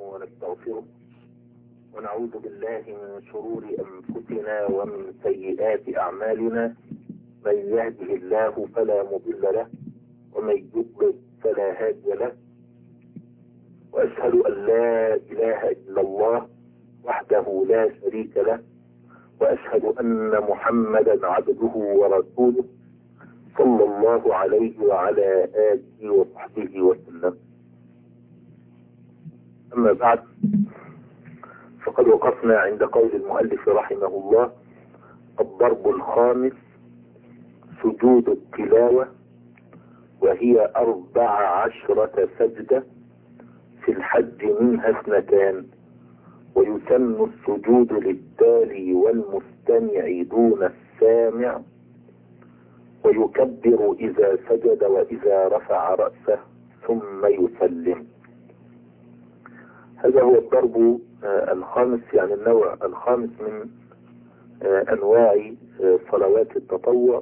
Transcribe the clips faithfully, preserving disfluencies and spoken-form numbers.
ونستغفره ونعوذ بالله من شرور أنفسنا ومن سيئات أعمالنا. من يهده الله فلا مضل له ومن يضلل فلا هادي له، وأشهد أن لا إله إلا الله وحده لا شريك له، وأشهد أن محمدا عبده ورسوله صلى الله عليه وعلى آله وصحبه وسلم. أما بعد، فقد وقفنا عند قول المؤلف رحمه الله: الضرب الخامس سجود التلاوة، وهي أربع عشرة سجدة، في الحج منها اثنتان، ويسن السجود للتالي والمستمع دون السامع، ويكبر إذا سجد وإذا رفع رأسه ثم يسلم. هذا هو الضرب الخامس، يعني النوع الخامس من أنواع صلوات التطوع،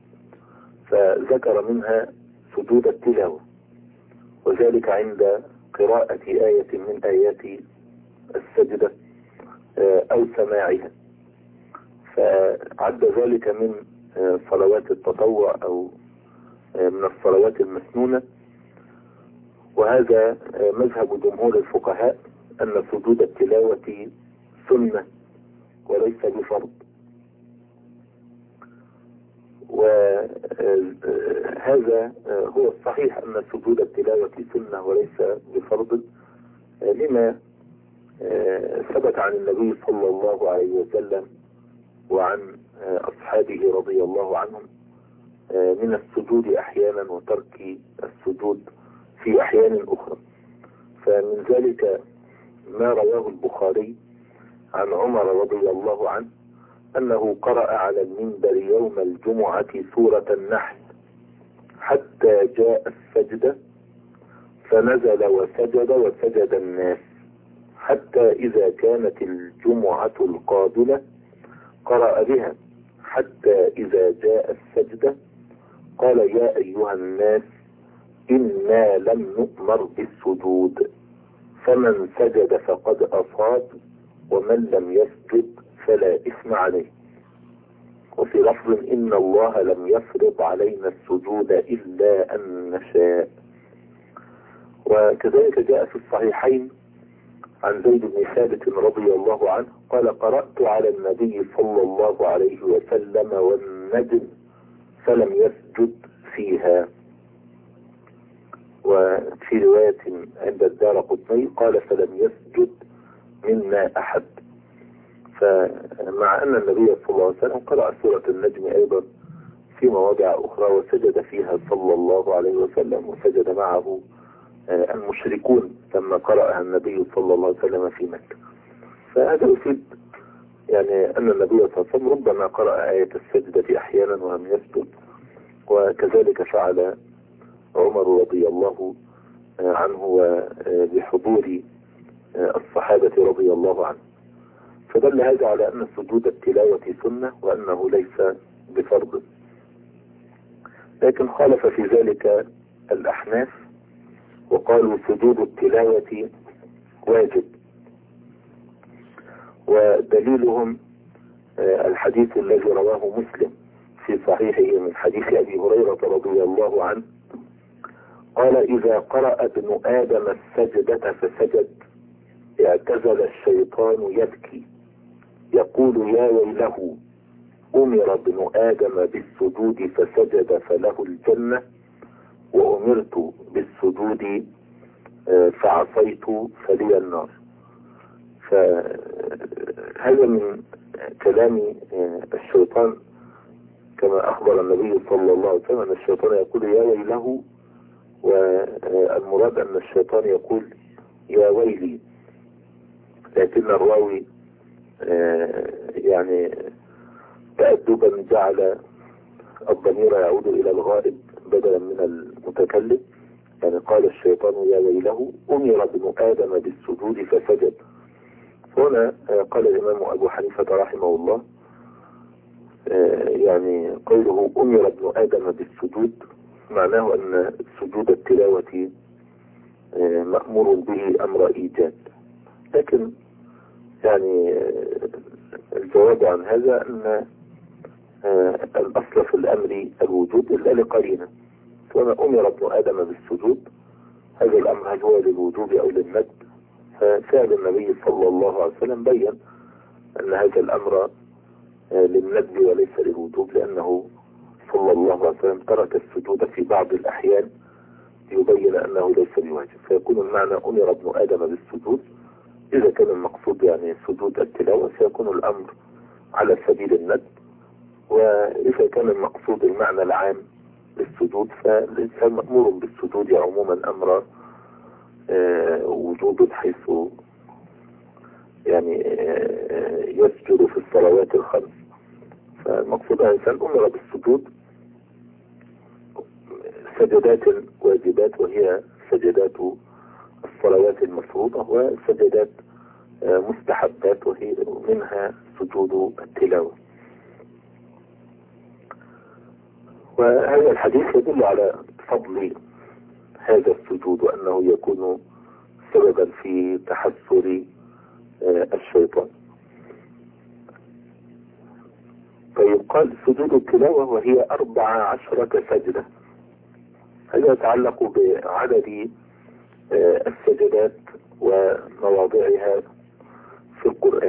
فذكر منها سجود التلاوة، وذلك عند قراءة آية من آيات السجدة أو سماعها، فعد ذلك من صلوات التطوع أو من الصلوات المسنونة. وهذا مذهب جمهور الفقهاء أن سجود التلاوة سنة وليس بفرض، وهذا هو الصحيح أن سجود التلاوة سنة وليس بفرض، لما ثبت عن النبي صلى الله عليه وسلم وعن أصحابه رضي الله عنهم من السجود أحيانا وترك السجود في أحيان أخرى. فمن ذلك ما رواه البخاري عن عمر رضي الله عنه أنه قرأ على المنبر يوم الجمعة سورة النحل حتى جاء السجدة، فنزل وسجد وسجد الناس، حتى إذا كانت الجمعة القابلة قرأ بها، حتى إذا جاء السجدة قال: يا أيها الناس إنا لم نؤمر بالسجود، فمن سجد فقد أصاب، ومن لم يسجد فلا إثم عليه. وفي لفظ: إن الله لم يفرض علينا السجود إلا أن نشاء. وكذلك جاء في الصحيحين عن زيد بن ثابت رضي الله عنه قال: قرأت على النبي صلى الله عليه وسلم والنجم فلم يسجد فيها. وفي رواية عند الدارقطني قال: فلم يسجد منا أحد. فمع أن النبي صلى الله عليه وسلم قرأ سورة النجم أيضا في مواضع أخرى وسجد فيها صلى الله عليه وسلم، وسجد معه المشركون لما قرأها النبي صلى الله عليه وسلم في مكة. فهذا يفيد يعني أن النبي صلى الله عليه وسلم ربما قرأ آية السجدة أحيانا ولم يسجد، وكذلك فعل عمر رضي الله عنه وبحضور الصحابة رضي الله عنه. فدل هذا على أن سجود التلاوة سنة وأنه ليس بفرض. لكن خالف في ذلك الأحناف وقالوا سجود التلاوة واجب، ودليلهم الحديث الذي رواه مسلم في صحيحه من حديث أبي هريرة رضي الله عنه قال: إذا قرأ ابن آدم السجدة فسجد اعتزل الشيطان يبكي يقول: يا ويله، أمر ابن آدم بالسجود فسجد فله الجنة، وأمرت بالسجود فعصيت فلي النار. فهذا من كلام الشيطان، كما أخبر النبي صلى الله عليه وسلم أن الشيطان يقول: يا ويله، والمراد أن الشيطان يقول: يا ويلي. لكن الراوي يعني تأدبا جعل الضمير يعود إلى الغائب بدلا من المتكلم، يعني قال الشيطان: يا ويله، أمر ابن آدم بالسجود فسجد. هنا قال الإمام أبو حنيفة رحمه الله يعني قوله أمر ابن آدم بالسجود معناه أن سجود التلاوة مأمور به أمر إيجاب، لكن يعني الجواب عن هذا أن الأصل في الأمر الوجوب إلا لقرينة. وما أمر ابن آدم بالسجود هذا الأمر هل هو للوجوب أو للندب؟ ففعل النبي صلى الله عليه وسلم بين أن هذا الأمر للندب وليس للوجوب، لأنه صلى الله عليه وسلم ترك السجود في بعض الأحيان ليبين أنه ليس بواجب، فيكون المعنى أمر ابن آدم بالسجود إذا كان المقصود يعني سجود التلاوة سيكون الأمر على سبيل الندب، وإذا كان المقصود المعنى العام للسجود فالإنسان مأمور بالسجود عموما أمر آه وجوب، حيث يعني آه يسجد في الصلوات الخمس. فالمقصود أن الإنسان أمر بالسجود سجدات واجبات وهي سجدات الصلوات المفروضة، وسجدات آه مستحبات وهي منها سجود التلاوة. وهذا الحديث يدل على فضل هذا السجود وأنه يكون سببا في تحسر الشيطان. فيقال سجود التلاوة وهي أربع عشرة سجدة. هذا يتعلق بعدد السجدات ومواضعها في القرآن.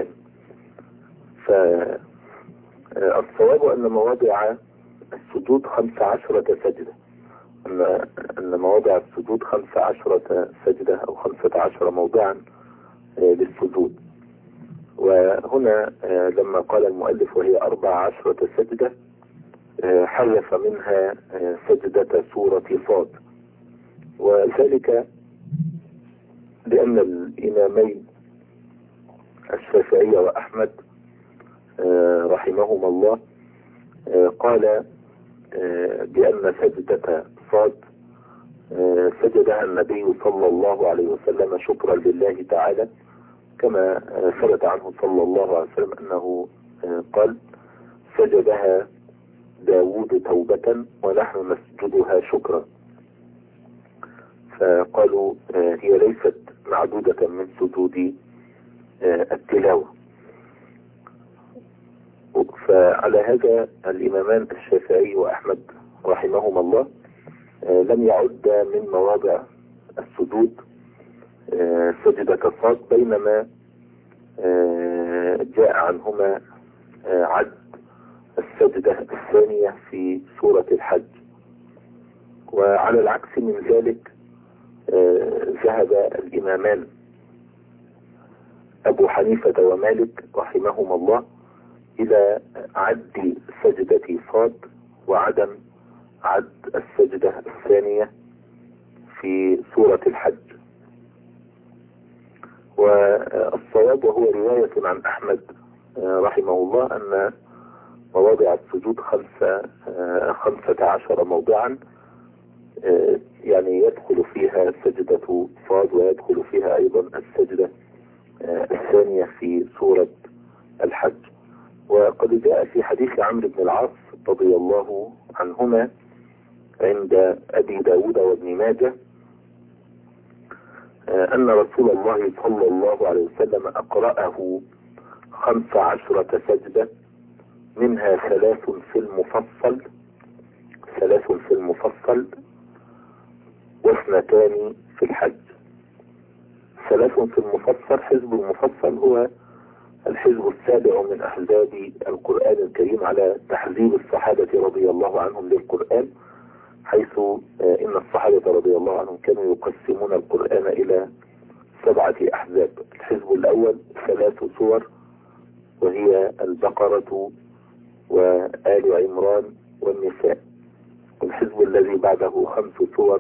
فالصواب أن مواضع السجود خمس عشرة سجدة، أن أن مواضع السجود خمس عشرة سجدة أو خمسة عشر موضعا للسجود. وهنا لما قال المؤلف وهي أربع عشرة سجدة حذف منها سجدة سورة صاد، وذلك لأن الإمامين الشافعي وأحمد رحمهما الله قال بأن سجدة صاد سجدها النبي صلى الله عليه وسلم شكرا لله تعالى، كما ثبت عنه صلى الله عليه وسلم أنه قال سجدها داود توبة ونحن نسجدها شكرا. فقالوا هي ليست معدودة من سجود التلاوة. فعلى هذا الإمامان الشافعي وأحمد رحمهما الله لم يعد من مواضع السجود سجدة صاد، بينما جاء عنهما عد السجدة الثانية في سورة الحج. وعلى العكس من ذلك ذهب الإمامان أبو حنيفة ومالك رحمهما الله إلى عد سجدة صاد وعدم عد السجدة الثانية في سورة الحج. والصواب وهو رواية عن أحمد رحمه الله أن مواضع السجود خمسة, خمسة عشر موضعا، يعني يدخل فيها سجدة صاد ويدخل فيها أيضا السجدة الثانية في سورة الحج. وقد جاء في حديث عمرو بن العاص رضي الله عنهما عند أبي داود وابن ماجه أن رسول الله صلى الله عليه وسلم أقرأه خمس عشرة سجدة، منها ثلاث في المفصل ثلاث في المفصل واثنتان في الحج. ثلاث في المفصل، حزب المفصل هو الحزب السابع من أحزاب القرآن الكريم على تحزيب الصحابة رضي الله عنهم للقرآن، حيث إن الصحابة رضي الله عنهم كانوا يقسمون القرآن إلى سبعة أحزاب. الحزب الأول ثلاث سور وهي البقرة وآل عمران والنساء. والحزب الذي بعده خمس سور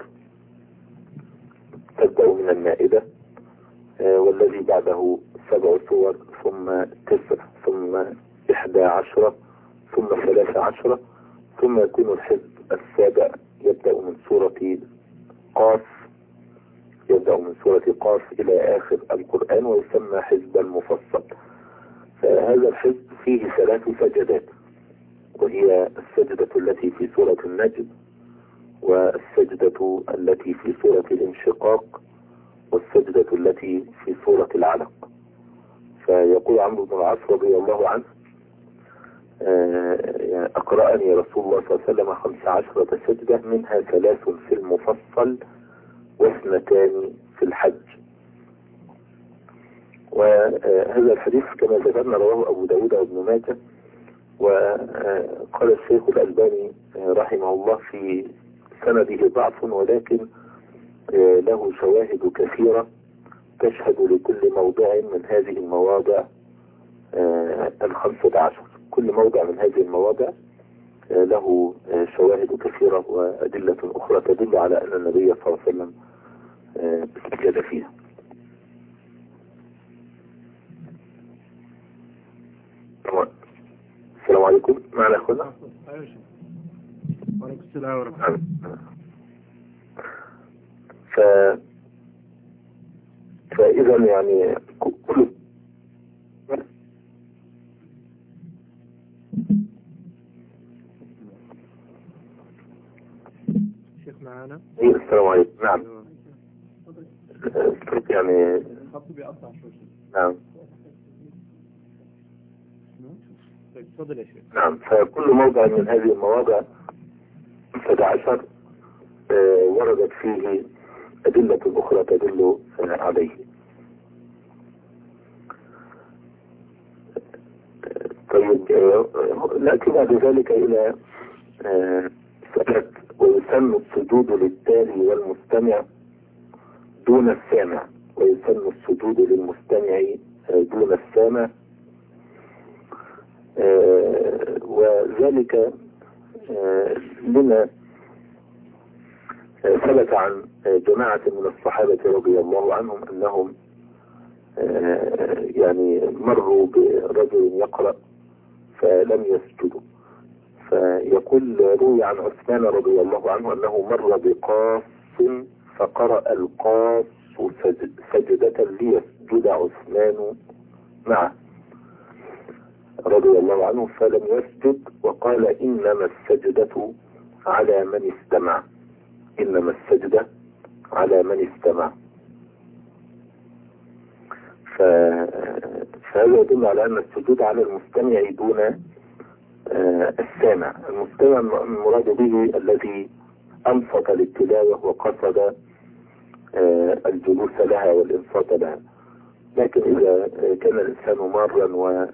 تبدأ من المائدة، والذي بعده سبع سور ثم تسع ثم إحدى عشرة ثم ثلاثة عشرة، ثم يكون الحزب السابع يبدأ من سورة قاف يبدأ من سورة قاف إلى آخر القرآن ويسمى حزب المفصل. فهذا الحزب فيه ثلاث سجدات، وهي السجدة التي في سورة النجم والسجدة التي في سورة الانشقاق والسجدة التي في سورة العلق. فيقول عمرو بن العاص رضي الله عنه أقرأني رسول الله صلى الله عليه وسلم خمس عشرة سجدة، منها ثلاث في المفصل واثنتان في الحج. وهذا الحديث كما ذكرنا رواه أبو داود وابن ماجه. وقال الشيخ الألباني رحمه الله في سنده ضعف، ولكن له شواهد كثيرة تشهد لكل موضع من هذه المواضع الخمسة عشر. كل موضع من هذه المواضع له شواهد كثيرة وأدلة أخرى تدل على أن النبي صلى الله عليه وسلم سجد فيها. السلام عليكم، معنا أخونا. وعليكم السلام ورحمة الله. ف... فإذا يعني كل شيخ معانا. السلام عليكم. نعم يعني نعم تفضل يا شيخ. نعم. فكل موضع من هذه المواضع أحد عشر وردت فيه أدلة أخرى تدل عليه. طيب نأتي بعد ذلك إلى سألت ويسن السجود للتالي والمستمع دون السامع، ويسن السجود للمستمع دون السامع. وذلك لما ثبت عن جماعة من الصحابة رضي الله عنهم أنهم يعني مروا برجل يقرأ فلم يسجدوا. فيقول روي عن عثمان رضي الله عنه أنه مر بقاص فقرأ القاص سجدة ليسجد عثمان معه رضي الله عنه فلم يسجد، وقال إنما السجدة على من استمع، إنما السجدة على من استمع. فهذا يدل على أن السجود على المستمع دون السامع. المستمع المراد به الذي أنصت للتلاوة وقصد الجلوس لها والإنصات لها. لكن إذا كان الإنسان مارا و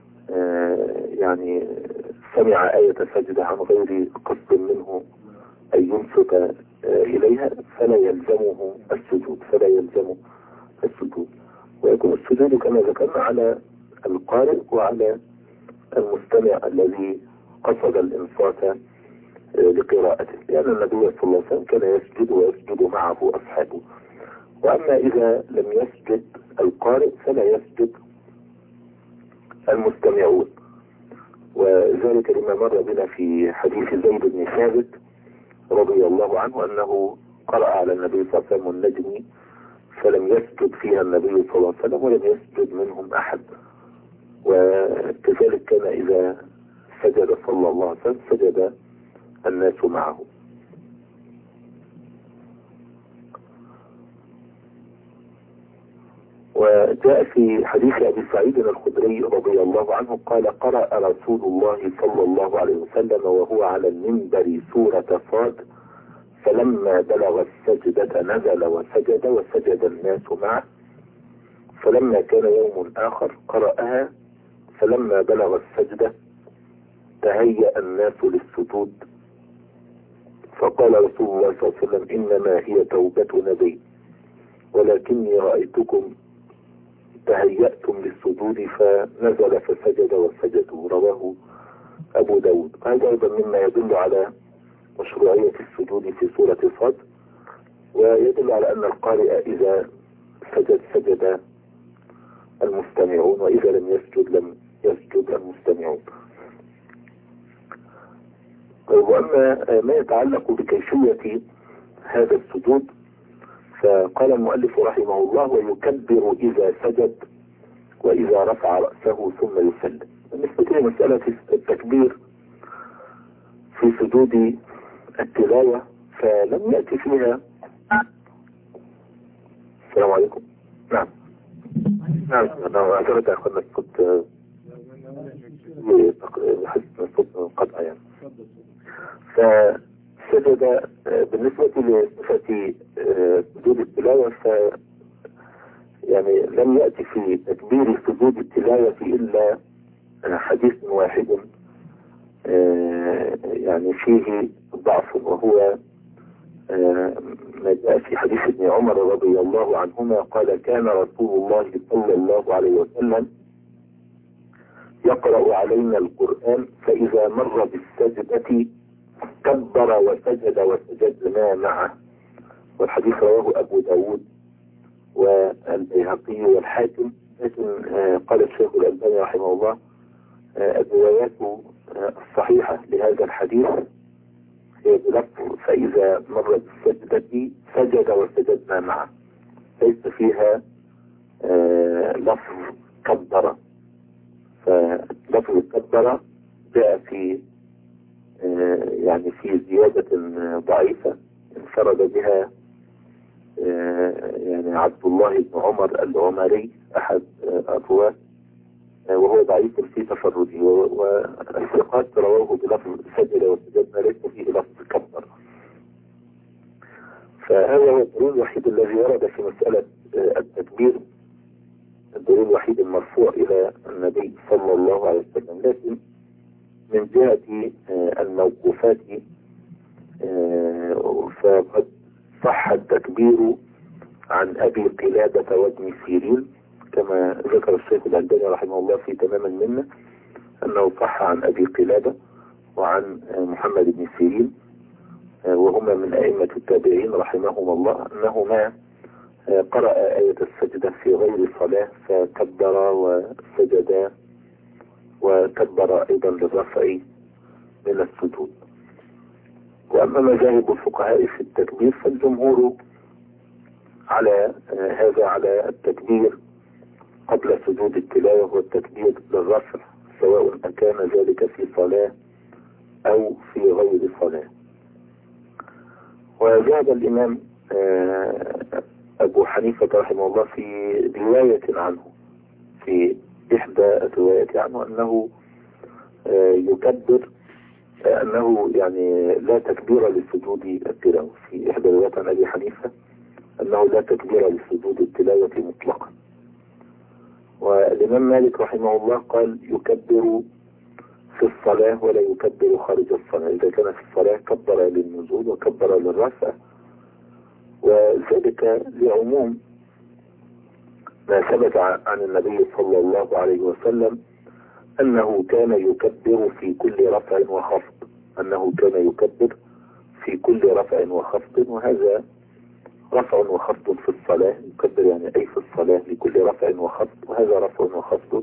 يعني سمع آية سجدة عن غير قصد منه أن ينصت إليها فلا يلزمه السجود فلا يلزمه السجود ويكون السجود كما ذكرنا على القارئ وعلى المستمع الذي قصد الإنصات لقراءته، لأن النبي صلى الله عليه وسلم كان يسجد ويسجد معه أصحابه. وأما إذا لم يسجد القارئ فلا يسجد المستمعون، وذلك لما مر بنا في حديث زيد بن ثابت رضي الله عنه أنه قرأ على النبي صلى الله عليه وسلم النجم فلم يسجد فيها النبي صلى الله عليه وسلم ولم يسجد منهم أحد. وكذلك كان إذا سجد صلى الله عليه وسلم سجد الناس معه. وجاء في حديث أبي سعيد الخدري رضي الله عنه قال قرأ رسول الله صلى الله عليه وسلم وهو على المنبر سورة صاد فلما بلغ السجدة نزل وسجد وسجد الناس معه، فلما كان يوم آخر قرأها فلما بلغ السجدة تهيأ الناس للسجود فقال رسول الله صلى الله عليه وسلم إنما هي توبة نبي ولكني رأيتكم تهيأتم للسجود فنزل فسجد وسجدوا. رواه أبو داود. هذا أيضا مما يدل على مشروعية السجود في سورة صاد، ويدل على أن القارئ إذا سجد سجد المستمعون وإذا لم يسجد لم يسجد المستمعون. وأما ما يتعلق بكيفية هذا السجود فقال المؤلف رحمه الله ويكبر إذا سجد وإذا رفع رأسه ثم يسلم. بالنسبة لمسألة التكبير في سجود التلاوة فلم يأتي فيها السلام عليكم. نعم نعم أنا أعتقد أخذنا كنت حسن الصوت قطع يعني. فسجد بالنسبة لصفة سجود التلاوة ف يعني لم يأتي في تكبير سجود التلاوة إلا حديث واحد يعني فيه ضعف، وهو ما جاء في حديث ابن عمر رضي الله عنهما قال كان رسول الله صلى الله عليه وسلم يقرأ علينا القرآن فإذا مر بالسجدة كبر وسجد وسجدنا معه. والحديث رواه أبو داود والبيهقي والحاكم، لكن قال الشيخ الألباني رحمه الله الروايات الصحيحة لهذا الحديث هي بلفظ فإذا مر بالسجدة سجد وسجدنا معه، ليس فيها لفظ كبر. فلفظ كبر جاء في يعني في زيادة ضعيفة انفرد بها يعني عبد الله بن عمر العمري أحد الرواة، وهو ضعيف في تفرده، والثقات رواه بلفظ سجد وسجدنا ليس فيه لفظ كبر. فهذا هو الدليل الوحيد الذي ورد في مسألة التكبير، الدليل الوحيد المرفوع إلى النبي صلى الله عليه وسلم. لكن من جهة الموقوفات فقد صح التكبير عن أبي قلادة وابن سيرين كما ذكر الشيخ الألباني رحمه الله في تمام المنة، أنه صح عن أبي قلادة وعن محمد بن سيرين وهما من أئمة التابعين رحمهم الله أنهما قرأ آية السجدة في غير صلاة فكبر وسجدا وكبر أيضا للرفع من السجود. وأما مذاهب الفقهاء في التكبير فالجمهور على هذا، على التكبير قبل سجود التلاوة والتكبير للرفع سواء أكان ذلك في صلاة أو في غير صلاة. وذهب الإمام أبو حنيفة رحمه الله في رواية عنه، في إحدى الروايات عنه أنه يكبر، أنه يعني لا تكبير لسجود التلاوة. في إحدى الروايات عن أبي حنيفة أنه لا تكبير لسجود التلاوة مطلقا. والإمام مالك رحمه الله قال يكبر في الصلاة ولا يكبر خارج الصلاة، إذا كان في الصلاة كبر للنزول وكبر للرفع، وذلك لعموم ما ثبت عن النبي صلى الله عليه وسلم أنه كان يكبر في كل رفع وخفض، أنه كان يكبر في كل رفع وخفض، وهذا رفع وخفض في الصلاة، يكبر يعني أي في الصلاة لكل رفع وخفض، وهذا رفع وخفض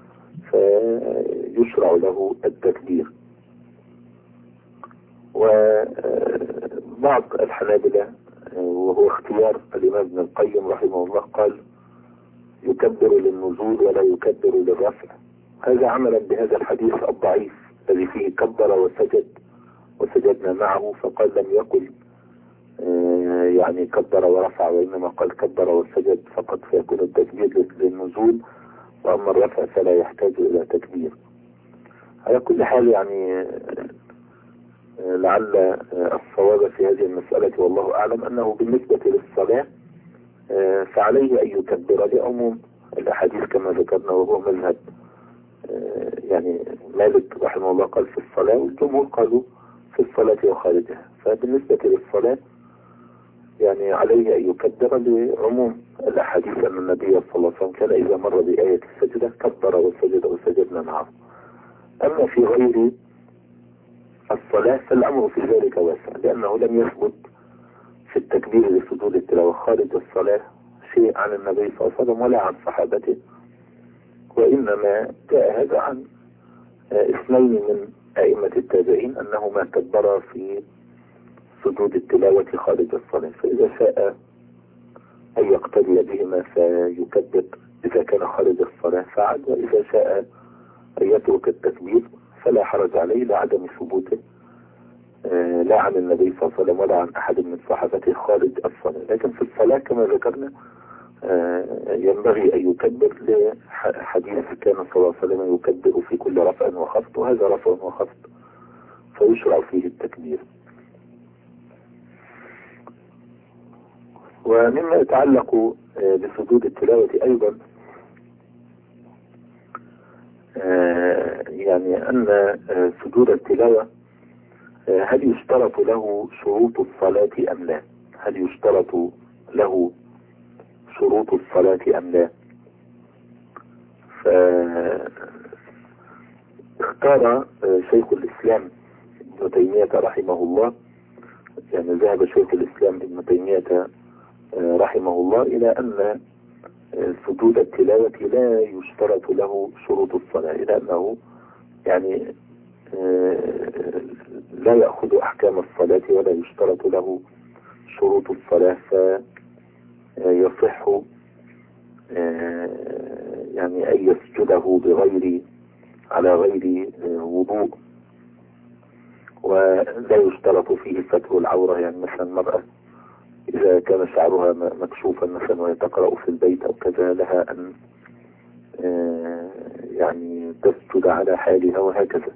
فيشرع له التكبير. وبعض الحنابلة وهو اختيار الإمام ابن القيم رحمه الله قال يكبر للنزول ولا يكبر للرفع، هذا عملا بهذا الحديث الضعيف الذي فيه كبر وسجد وسجدنا معه، فقال لم يقل يعني كبر ورفع، وإنما قال كبر وسجد فقط، فيكون التكبير للنزول، وأما الرفع فلا يحتاج إلى تكبير. على كل حال يعني لعل الصواب في هذه المسألة والله أعلم أنه بالنسبة للصلاة فعليه أن يكبر لعموم الأحاديث كما ذكرنا، وهو مذهب يعني مالك رحمه الله قال في الصلاة، والجمهور قالوا في الصلاة وخارجها. فبالنسبة للصلاة يعني عليه أن يكبر لعموم الأحاديث أن النبي صلى الله عليه وسلم كان إذا مر بآية السجدة كبر وسجد وسجدنا معه. أما في غير الصلاة فالأمر في ذلك واسع، لأنه لم يثبت في التكبير لسجود التلاوة خارج الصلاة شيء عن النبي صلى الله عليه وسلم ولا عن صحابته، وإنما جاء هذا عن اثنين من أئمة التابعين أنهما كبرا في سجود التلاوة خارج الصلاة، فإذا شاء أن يقتدي بهما فيكبر إذا كان خارج الصلاة فعل، وإذا شاء أن يترك التكبير فلا حرج عليه لعدم ثبوته لا عن النبي صلى الله عليه وسلم ولا عن أحد من صحابته خارج الصلاة. لكن في الصلاة كما ذكرنا ينبغي أن يكبر لحديث كان صلى الله عليه وسلم يكبر في كل رفع وخفض، وهذا رفع وخفض فيشرع فيه التكبير. ومما يتعلق بسجود التلاوة أيضا يعني أن سجود التلاوة هل يشترط له شروط الصلاة أم لا؟ هل يشترط له شروط الصلاة أم لا؟ فاختار شيخ الإسلام ابن تيمية رحمه الله، يعني ذهب شيخ الإسلام ابن تيمية رحمه الله إلى أن سجود التلاوة لا يشترط له شروط الصلاة، إلى أنه يعني لا يأخذ أحكام الصلاة ولا يشترط له شروط الصلاة، فيصح يعني أن يسجده بغير على غير وضوء، ولا يشترط فيه ستر العورة. يعني مثلا المرأة إذا كان شعرها مكشوفا مثلا وهي تقرأ في البيت أو كذا لها أن يعني تسجد على حالها وهكذا.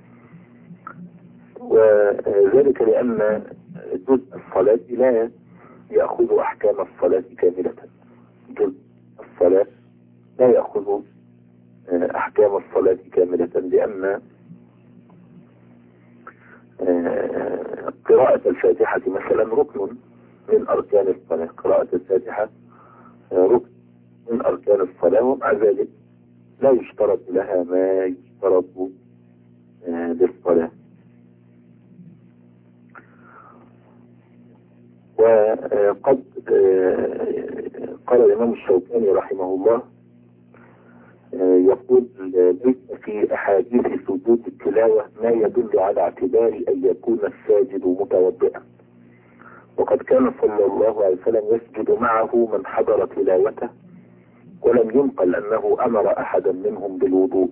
وذلك لأن جزء الصلاة لا يأخذ أحكام الصلاة كاملة، جزء الصلاة لا يأخذ أحكام الصلاة كاملة، لأن قراءة الفاتحة مثلا ركن من أركان الصلاة، قراءة الفاتحة ركن من أركان الصلاة، ومع ذلك لا يشترط لها ما يشترط للصلاة. وقد قال الإمام الشوكاني رحمه الله يقول ليس في أحاديث سجود التلاوة ما يدل على اعتبار أن يكون الساجد متوضئا، وقد كان صلى الله عليه وسلم يسجد معه من حضر تلاوته، ولم ينقل أنه أمر أحدا منهم بالوضوء،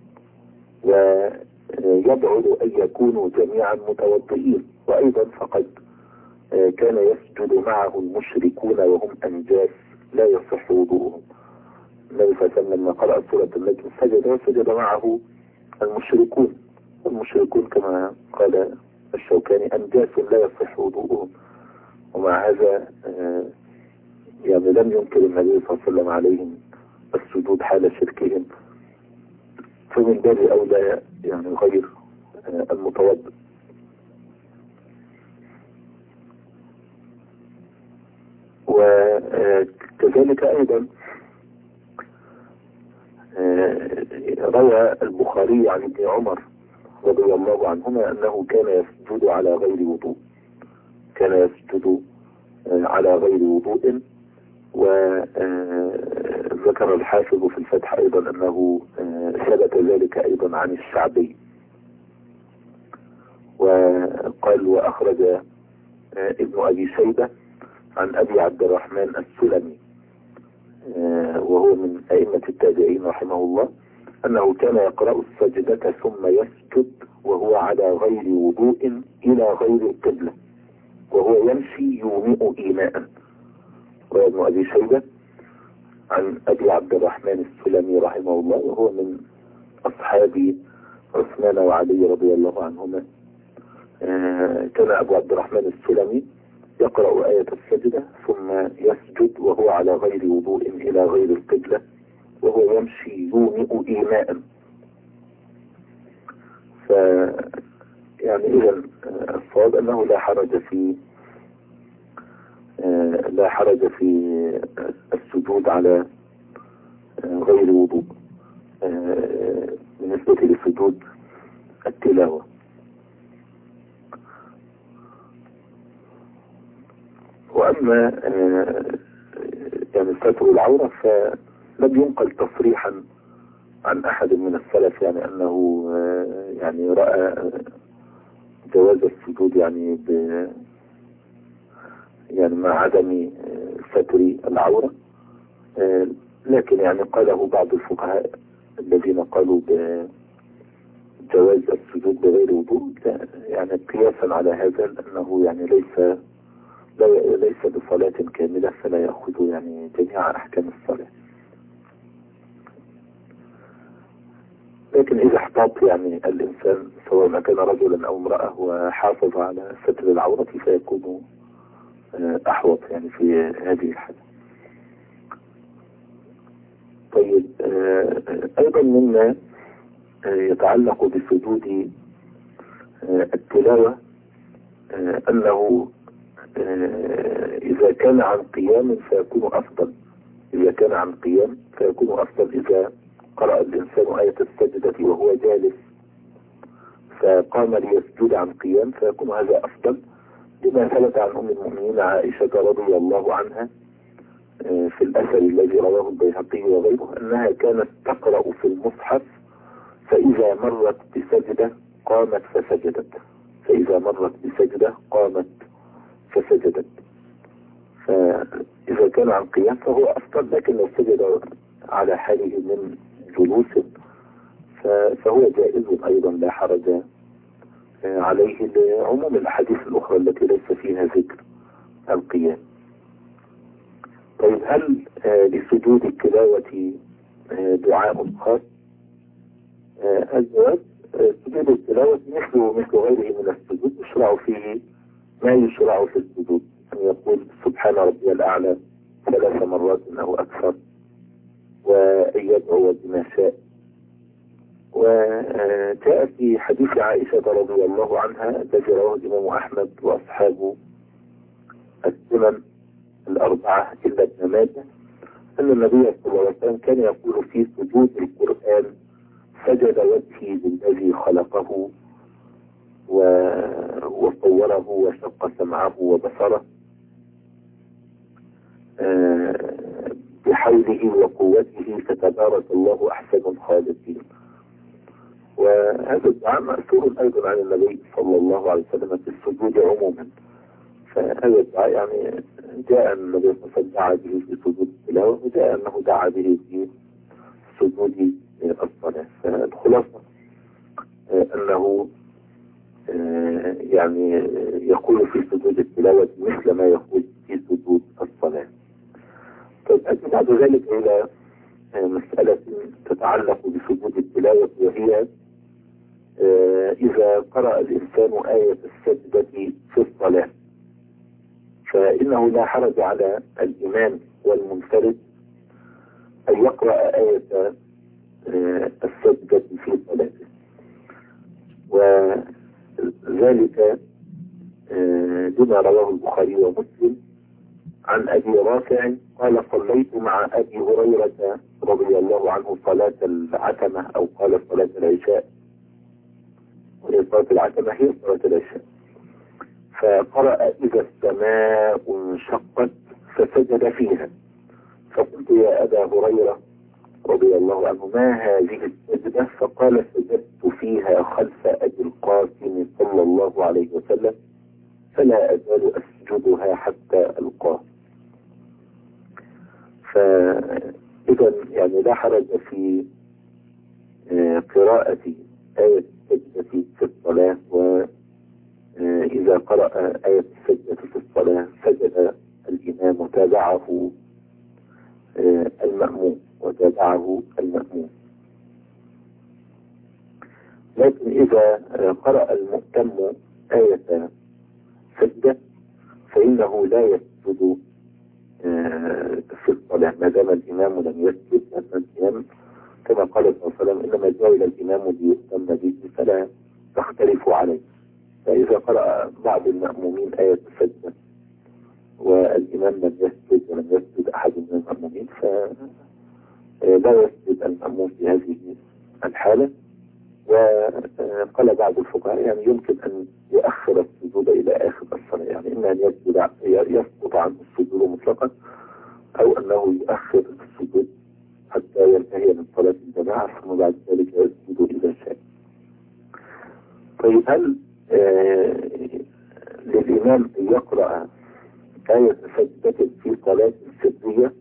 ويبعد أن يكونوا جميعا متوضئين. وأيضا فقد كان يسجد معه المشركون وهم أنجاس لا يصح وضوءهم. النبي صلى الله عليه وسلم لما قرأ سورة النجم سجد وسجد معه المشركون، والمشركون كما قال الشوكاني أنجاس لا يصح وضوءهم، ومع هذا يعني لم ينكر النبي صلى الله عليه وسلم عليهم السجود حال شركهم، فمن باب أولى يعني غير المتوضئ. وكذلك أيضا روى البخاري عن ابن عمر رضي الله عنهما أنه كان يسجد على غير وضوء، كان يسجد على غير وضوء. وذكر الحافظ في الفتح أيضا أنه ثبت ذلك أيضا عن الشعبي. وقال وأخرج ابن أبي شيبة عن أبي عبد الرحمن السلمي وهو من أئمة التابعين رحمه الله أنه كان يقرأ السجدة ثم يسجد وهو على غير وضوء إلى غير القبلة وهو يمشي يومئ إيماء. وابن أبي شيبة عن أبي عبد الرحمن السلمي رحمه الله وهو من أصحاب عثمان وعلي رضي الله عنهما. كان أبو عبد الرحمن السلمي يقرأ آية السجدة ثم يسجد وهو على غير وضوء إلى غير القبلة وهو يمشي يومئ إيماء. ف يعني إذا الصواب أنه لا حرج في لا حرج في السجود على غير وضوء بالنسبة لسجود التلاوة. وأما يعني ستر العورة فلم ينقل تصريحا عن أحد من السلف يعني أنه يعني رأى جواز السجود يعني ب يعني مع عدم ستر العورة، لكن يعني قاله بعض الفقهاء الذين قالوا بجواز السجود بغير وضوء يعني قياسا على هذا أنه يعني ليس ليس بصلاة كاملة، فلا يأخذ يعني جميع أحكام الصلاة. لكن إذا احتاط يعني الإنسان سواء ما كان رجلا أو امرأة وحافظ على ستر العورة فيكون أحوط يعني في هذه الحالة. طيب أيضا مما يتعلق بسجود التلاوة أنه إذا كان عن قيام فيكون أفضل إذا كان عن قيام فيكون أفضل إذا قرأ الإنسان آية السجدة وهو جالس فقام ليسجد عن قيام فيكون هذا أفضل، لما ثبت عن أم المؤمنين عائشة رضي الله عنها في الأثر الذي رواه البيهقي وغيره أنها كانت تقرأ في المصحف فإذا مرت بسجدة قامت فسجدت فإذا مرت بسجدة قامت فسجدت. فإذا كان عن قيام فهو أفضل، لكن لو سجد على حاله من جلوس فهو جائز أيضا لا حرج عليه لعموم الأحاديث الأخرى التي ليس فيها ذكر القيام. طيب هل لسجود التلاوة دعاء خاص؟ الجواب سجود التلاوة مثله مثل غيره من السجود يشرع فيه ما يشرع في السجود، أن يقول سبحان ربي الأعلى ثلاث مرات أو أكثر، وأن يدعو بما شاء. وجاء في حديث عائشة رضي الله عنها الذي رواه الإمام أحمد وأصحابه السنن الأربعة إلا ابن ماجه أن النبي صلى الله عليه وسلم كان يقول في سجود القرآن سجد وجهي للذي خلقه وصوره وشق سمعه وبصره بحوله وقوته فتبارك الله أحسن الخالقين. وهذا الدعاء مأثور أيضا عن النبي صلى الله عليه وسلم في السجود عموما، فهذا الدعاء يعني جاء النبي صلى الله عليه وسلم دعا به في سجود التلاوة وجاء أنه دعا به في سجود الصلاة. فالخلاصة أنه يعني يقول في سجود التلاوة مثل ما يقول في سجود الصلاة. طيب أجل بعد ذلك إلى مسألة تتعلق بسجود التلاوة، وهي إذا قرأ الإنسان آية السجدة في الصلاة فإنه لا حرج على الإمام والمنفرد أن يقرأ آية السجدة في صلاته، وذلك بما رواه البخاري ومسلم عن أبي رافع قال صليت مع أبي هريرة رضي الله عنه صلاة العتمة أو قال صلاة العشاء، وهي صلاة العتمة هي صلاة العشاء، فقرأ إذا السماء انشقت فسجد فيها، فقلت يا أبا هريرة رضي الله عنه ما هذه السجدة؟ فقال سجدت فيها خلف أبي القاسم صلى الله عليه وسلم فلا أزال أسجدها حتى ألقاه. فإذا يعني لا حرج في قراءة آية السجدة في الصلاة، وإذا قرأ آية السجدة في الصلاة سجد الإمام وتابعه المأموم وتابعه المأموم. لكن إذا قرأ المؤتم آية سجدة فإنه لا يسجد في الصلاة ما دام الإمام لم يسجد، لأن الإمام كما قال صلى الله عليه وسلم إنما جعل الإمام ليؤتم به فلا تختلفوا عليه. فإذا قرأ بعض المأمومين آية السجدة والإمام لم يسجد ولم يسجد أحد من المأمومين فلا يسجد المأموم في هذه الحالة. وقال بعض الفقهاء يعني يمكن أن يؤخر السجود إلى آخر الصلاة، يعني إما أن يسجد يسقط عنه السجود مطلقا أو أنه يؤخر السجود حتى ينتهي من صلاة الجماعة ثم بعد ذلك يسجد إذا شاء. طيب هل آه للإمام أن يقرأ آية سجدة في صلاة سرية؟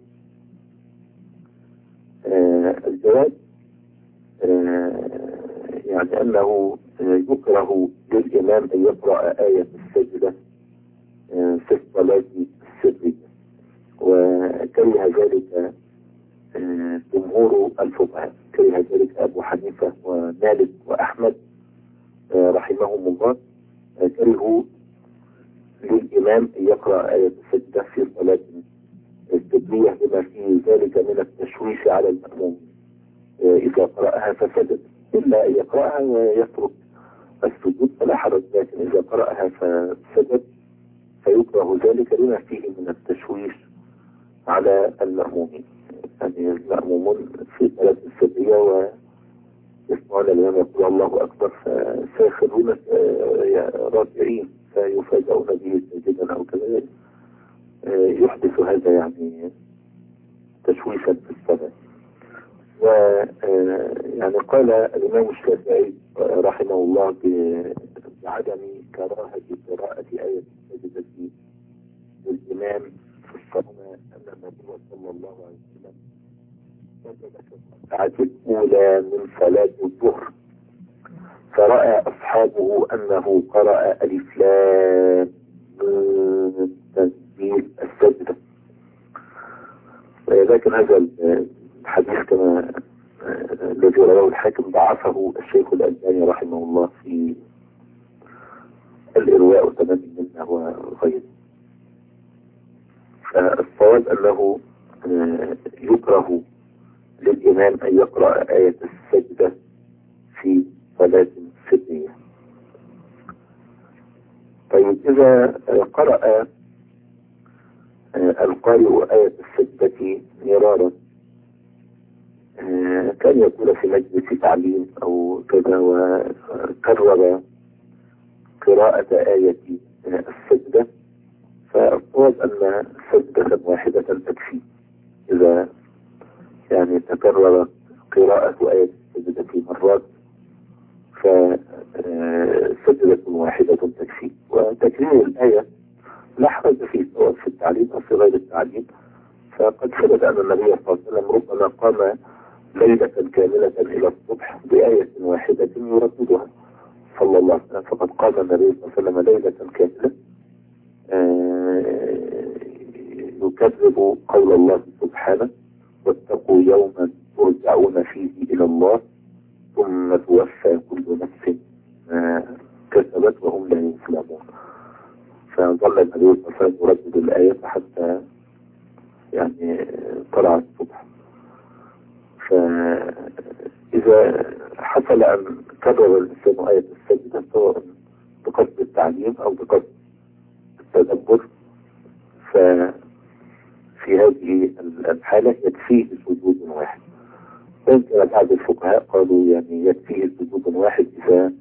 آه الجواب آه يعني أنه يكره للإمام أن يقرأ آية السجدة في الصلاة السرية، وكره ذلك جمهور الفقهاء، كره ذلك أبو حنيفة ومالك وأحمد رحمهم الله، كرهوا للإمام أن يقرأ آية السجدة في صلاة السرية لما في ذلك من التشويش على المأموم إذا قرأها فسجد، إلا أن يقرأها ويترك السجود فلا حرج، لكن إذا قرأها فسجد فيكره ذلك لما فيه من التشويش على المأمومين. يعني المأمومون في صلاة السرية ويسمعون الإمام يقول الله أكبر فسيخرون راجعين فيفاجئون به ساجدا أو كذا، يحدث هذا يعني تشويشا في الصلاة. ويعني قال الإمام الشافعي رحمه الله بعدم كراهة قراءة آية السجدة للإمام في الصلاة، أن النبي صلى الله عليه وسلم سجد في الركعة الأولى من صلاة الظهر، فرأى أصحابه أنه قرأ ألف لام ميم تنزيل السجدة، لكن هذا الحديث كما الذي رواه الحاكم ضعفه الشيخ الألباني رحمه الله في الإرواء والتمام منه وغيره. فالصواب أنه يكره للإمام أن يقرأ آية السجدة في صلاة سرية. طيب إذا قرأ القارئ آية السجدة مرارا، كان يكون في مجلس تعليم أو كذا وكرر قراءة آية السجدة، فالصواب أن سجدة واحدة تكفي. إذا يعني تكرر قراءة آية السجدة في مرات فسجدة واحدة تكفي. وتكرير الآية لا حرج فيه سواء في التعليم أو في غير التعليم، فقد ثبت أن النبي صلى الله عليه وسلم ربما قام ليلة كاملة إلى الصبح بآية واحدة يرددها صلى الله عليه وسلم، فقد قام النبي صلى الله عليه وسلم ليلة كاملة يكذب قول الله سبحانه واتقوا يوما ترجعون فيه إلى الله ثم توفى كل نفس ما كسبت وهم لا يظلمون. فظل النبي صلى الله عليه وسلم يردد الآية حتى يعني طلع الصبح. فإذا حصل أن كرر الإنسان آية السجدة سواء بقصد التعليم أو بقصد التدبر، ففي هذه الحالة يكفيه سجود واحد. ويمكن بعض الفقهاء قالوا يعني يكفيه سجود واحد إذا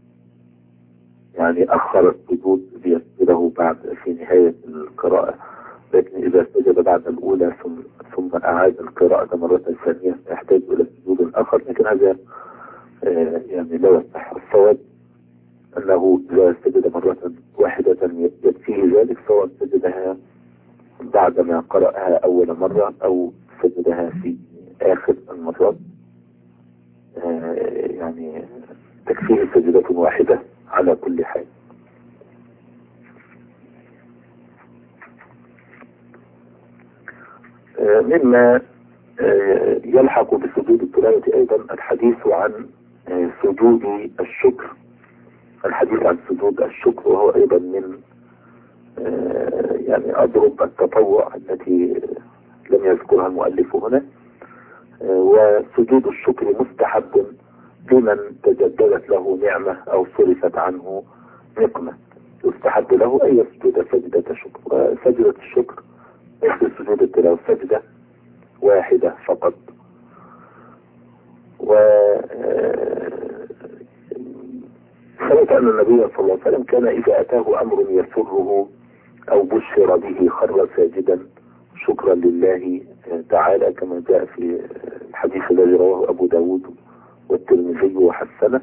يعني أخر السجود ليسجده بعد في نهاية القراءة، لكن إذا سجد بعد الأولى ثم ثم أعاد القراءة مرة ثانية يحتاج إلى سجود آخر، لكن هذا يعني لا يصح. الصواب أنه إذا سجد مرة واحدة يكفيه ذلك، سواء سجدها بعدما قرأها أول مرة أو سجدها في آخر المرات، يعني تكفيه سجدة واحدة على كل حال. مما يلحق بسجود التلاوة أيضا الحديث عن سجود الشكر، الحديث عن سجود الشكر، وهو أيضا من يعني أضرب التطوع التي لم يذكرها المؤلف هنا. وسجود الشكر مستحب لمن تجددت له نعمة أو صرفت عنه نقمة، يستحب له أن يسجد سجدة شكر. وسجدة الشكر مثل سجود التلاوة سجدة واحدة فقط. و ثبت أن النبي صلى الله عليه وسلم كان إذا أتاه أمر يسره أو بشر به خر ساجدا شكرا لله تعالى، كما جاء في الحديث الذي رواه أبو داود والترمذي وحسنه.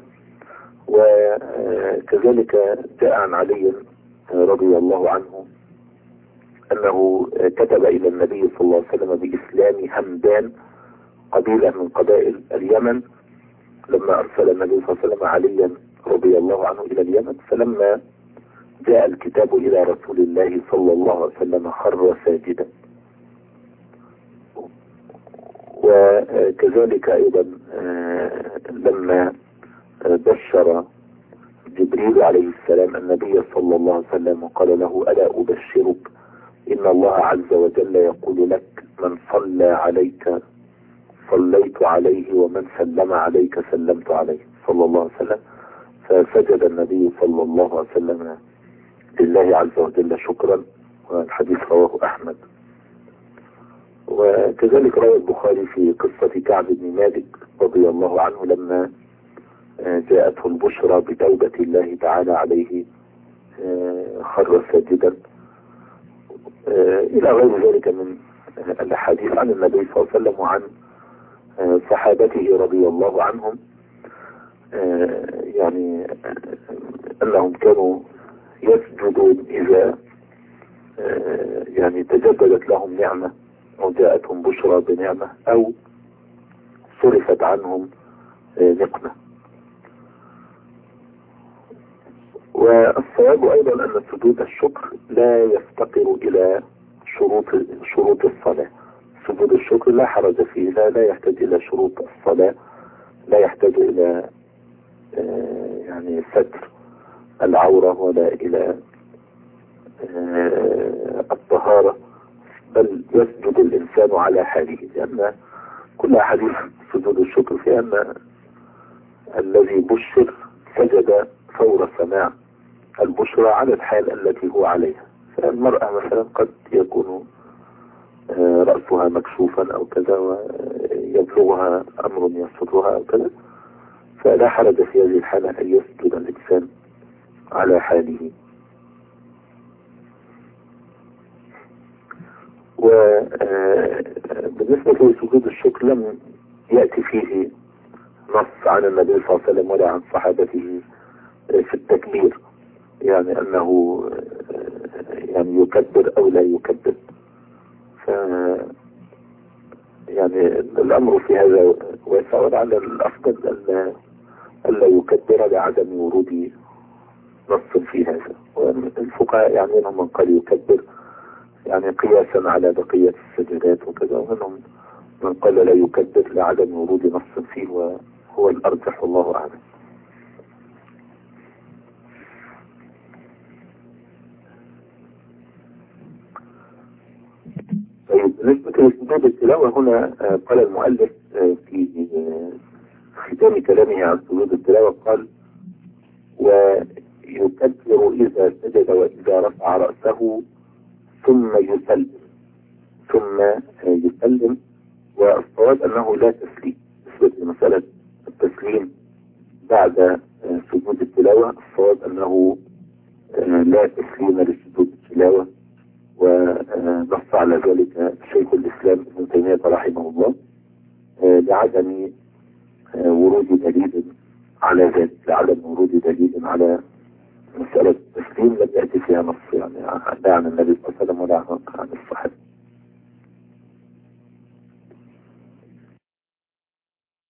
وكذلك جاء عن علي رضي الله عنه أنه كتب إلى النبي صلى الله عليه وسلم بإسلام همدان قبيلة من قبائل اليمن، لما أرسل النبي صلى الله عليه وسلم عليا رضي الله عنه إلى اليمن، فلما جاء الكتاب إلى رسول الله صلى الله عليه وسلم خر ساجدا. وكذلك أيضا لما بشر جبريل عليه السلام النبي صلى الله عليه وسلم وقال له ألا أبشرك إن الله عز وجل يقول لك من صلى عليك صليت عليه ومن سلم عليك سلمت عليه صلى الله عليه وسلم. فسجد النبي صلى الله عليه وسلم لله عز وجل شكرا، والحديث رواه أحمد. وكذلك روى البخاري في قصة كعب بن مالك رضي الله عنه لما جاءته البشرى بتوبة الله تعالى عليه خر ساجدا إلى غير ذلك من الحديث عن النبي صلى الله عليه وسلم وعن صحابته رضي الله عنهم، يعني أنهم كانوا يسجدون إذا يعني تجددت لهم نعمة أو جاءتهم بشرى بنعمة أو صرفت عنهم نقمة. والصواب أيضا أن سجود الشكر لا يفتقر إلى شروط شروط الصلاة. سجود الشكر لا حرج فيه، لا, لا يحتاج إلى شروط الصلاة، لا يحتاج إلى يعني ستر العورة ولا إلى الطهارة، بل يسجد الإنسان على حاله، لأن كل حديث سجود الشكر في أن الذي بشر سجد فور سماع البشرى على الحال التي هو عليها. فالمرأة مثلا قد يكون رأسها مكشوفا أو كذا ويبلغها أمر يسرها أو كذا، فلا حرج في هذه الحالة أن يسجد الإنسان على حاله. وبالنسبة لسجود الشكر لم يأتي فيه نص عن النبي صلى الله عليه وسلم ولا عن صحابته في التكبير، يعني أنه يعني يكبر أو لا يكبر. ف يعني الأمر في هذا واسع، ولعل الأفضل ألا يكبر لعدم ورود نص في هذا. والفقهاء يعني منهم من قال يكبر يعني قياسا على بقية السجدات وكذا، ومنهم من قال لا يكبر لعدم ورود نص فيه، وهو الأرجح والله أعلم. بالنسبة لسجود التلاوة هنا قال المؤلف في ختام كلامه عن سجود التلاوة قال ويكبر إذا سجد وإذا رفع رأسه ثم يسلم ثم يسلم. والصواب أنه لا تسليم. بالنسبة لمسألة التسليم بعد سجود التلاوة، الصواب أنه لا تسليم لسجود التلاوة، ونص على ذلك شيخ الإسلام ابن تيمية رحمه الله لعدم ورود دليل على ذلك، لعدم ورود دليل على مسألة التسليم لم يأتي فيها نص، يعني لا عن النبي صلى الله عليه وسلم ولا عن